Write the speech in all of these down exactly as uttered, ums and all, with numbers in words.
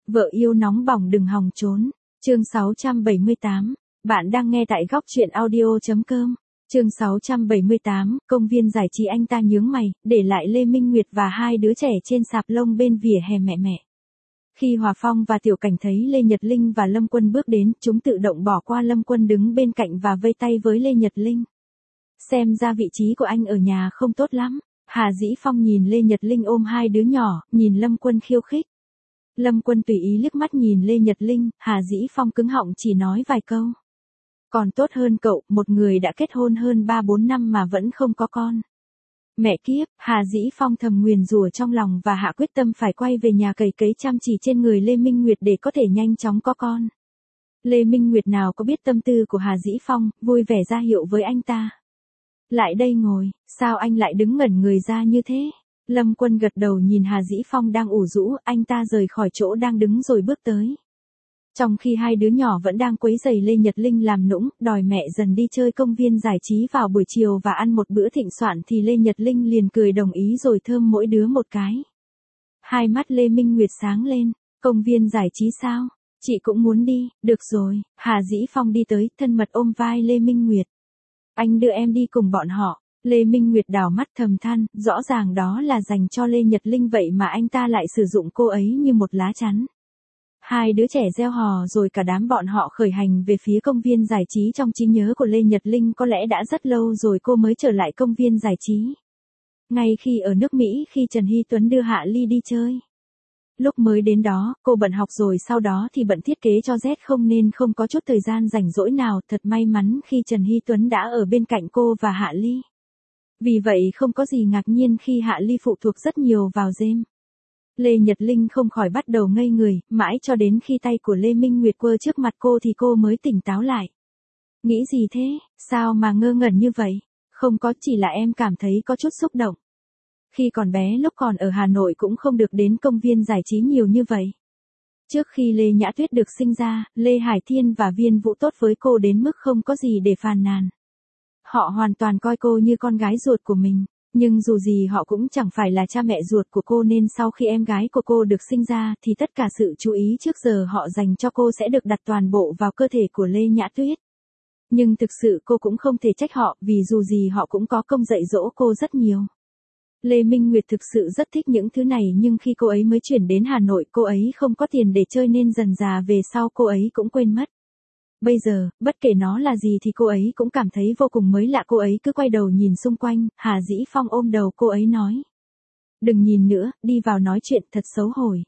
Vợ yêu nóng bỏng đừng hòng trốn. Chương sáu trăm bảy mươi tám. Bạn đang nghe tại góc truyện audio.com. Chương sáu trăm bảy mươi tám, công viên giải trí. Anh ta nhướng mày, để lại Lê Minh Nguyệt và hai đứa trẻ trên sạp lông bên vỉa hè mẹ mẹ. Khi Hòa Phong và Tiểu Cảnh thấy Lê Nhật Linh và Lâm Quân bước đến, chúng tự động bỏ qua Lâm Quân đứng bên cạnh và vây tay với Lê Nhật Linh. Xem ra vị trí của anh ở nhà không tốt lắm. Hà Dĩ Phong nhìn Lê Nhật Linh ôm hai đứa nhỏ, nhìn Lâm Quân khiêu khích. Lâm Quân tùy ý liếc mắt nhìn Lê Nhật Linh, Hà Dĩ Phong cứng họng chỉ nói vài câu. Còn tốt hơn cậu, một người đã kết hôn hơn ba bốn năm mà vẫn không có con. Mẹ kiếp, Hà Dĩ Phong thầm nguyền rủa trong lòng và hạ quyết tâm phải quay về nhà cày cấy chăm chỉ trên người Lê Minh Nguyệt để có thể nhanh chóng có con. Lê Minh Nguyệt nào có biết tâm tư của Hà Dĩ Phong, vui vẻ ra hiệu với anh ta. Lại đây ngồi, sao anh lại đứng ngẩn người ra như thế? Lâm Quân gật đầu nhìn Hà Dĩ Phong đang ủ rũ, anh ta rời khỏi chỗ đang đứng rồi bước tới. Trong khi hai đứa nhỏ vẫn đang quấy rầy Lê Nhật Linh làm nũng, đòi mẹ dần đi chơi công viên giải trí vào buổi chiều và ăn một bữa thịnh soạn thì Lê Nhật Linh liền cười đồng ý rồi thơm mỗi đứa một cái. Hai mắt Lê Minh Nguyệt sáng lên, công viên giải trí sao? Chị cũng muốn đi, được rồi, Hà Dĩ Phong đi tới, thân mật ôm vai Lê Minh Nguyệt. Anh đưa em đi cùng bọn họ. Lê Minh Nguyệt đảo mắt thầm than, rõ ràng đó là dành cho Lê Nhật Linh vậy mà anh ta lại sử dụng cô ấy như một lá chắn. Hai đứa trẻ reo hò rồi cả đám bọn họ khởi hành về phía công viên giải trí. Trong trí nhớ của Lê Nhật Linh có lẽ đã rất lâu rồi cô mới trở lại công viên giải trí. Ngay khi ở nước Mỹ khi Trần Hy Tuấn đưa Hạ Ly đi chơi. Lúc mới đến đó, cô bận học rồi sau đó thì bận thiết kế cho Z không nên không có chút thời gian rảnh rỗi nào. Thật may mắn khi Trần Hy Tuấn đã ở bên cạnh cô và Hạ Ly. Vì vậy không có gì ngạc nhiên khi Hạ Ly phụ thuộc rất nhiều vào James. Lê Nhật Linh không khỏi bắt đầu ngây người, mãi cho đến khi tay của Lê Minh Nguyệt quơ trước mặt cô thì cô mới tỉnh táo lại. Nghĩ gì thế, sao mà ngơ ngẩn như vậy? Không có, chỉ là em cảm thấy có chút xúc động. Khi còn bé lúc còn ở Hà Nội cũng không được đến công viên giải trí nhiều như vậy. Trước khi Lê Nhã Tuyết được sinh ra, Lê Hải Thiên và Viên Vũ tốt với cô đến mức không có gì để phàn nàn. Họ hoàn toàn coi cô như con gái ruột của mình. Nhưng dù gì họ cũng chẳng phải là cha mẹ ruột của cô nên sau khi em gái của cô được sinh ra thì tất cả sự chú ý trước giờ họ dành cho cô sẽ được đặt toàn bộ vào cơ thể của Lê Nhã Tuyết. Nhưng thực sự cô cũng không thể trách họ vì dù gì họ cũng có công dạy dỗ cô rất nhiều. Lê Minh Nguyệt thực sự rất thích những thứ này nhưng khi cô ấy mới chuyển đến Hà Nội cô ấy không có tiền để chơi nên dần dà về sau cô ấy cũng quên mất. Bây giờ, bất kể nó là gì thì cô ấy cũng cảm thấy vô cùng mới lạ. Cô ấy cứ quay đầu nhìn xung quanh, Hà Dĩ Phong ôm đầu cô ấy nói. Đừng nhìn nữa, đi vào nói chuyện thật xấu hổ.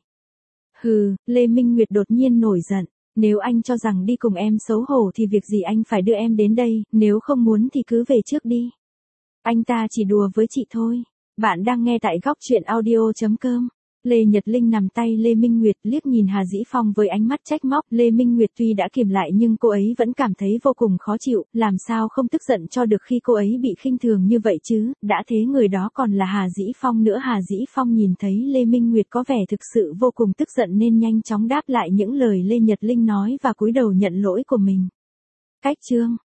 Hừ, Lê Minh Nguyệt đột nhiên nổi giận. Nếu anh cho rằng đi cùng em xấu hổ thì việc gì anh phải đưa em đến đây, nếu không muốn thì cứ về trước đi. Anh ta chỉ đùa với chị thôi. Bạn đang nghe tại góc truyện audio.com. Lê Nhật Linh nằm tay Lê Minh Nguyệt liếc nhìn Hà Dĩ Phong với ánh mắt trách móc. Lê Minh Nguyệt tuy đã kìm lại nhưng cô ấy vẫn cảm thấy vô cùng khó chịu, làm sao không tức giận cho được khi cô ấy bị khinh thường như vậy chứ, đã thế người đó còn là Hà Dĩ Phong nữa. Hà Dĩ Phong nhìn thấy Lê Minh Nguyệt có vẻ thực sự vô cùng tức giận nên nhanh chóng đáp lại những lời Lê Nhật Linh nói và cúi đầu nhận lỗi của mình. Cách chương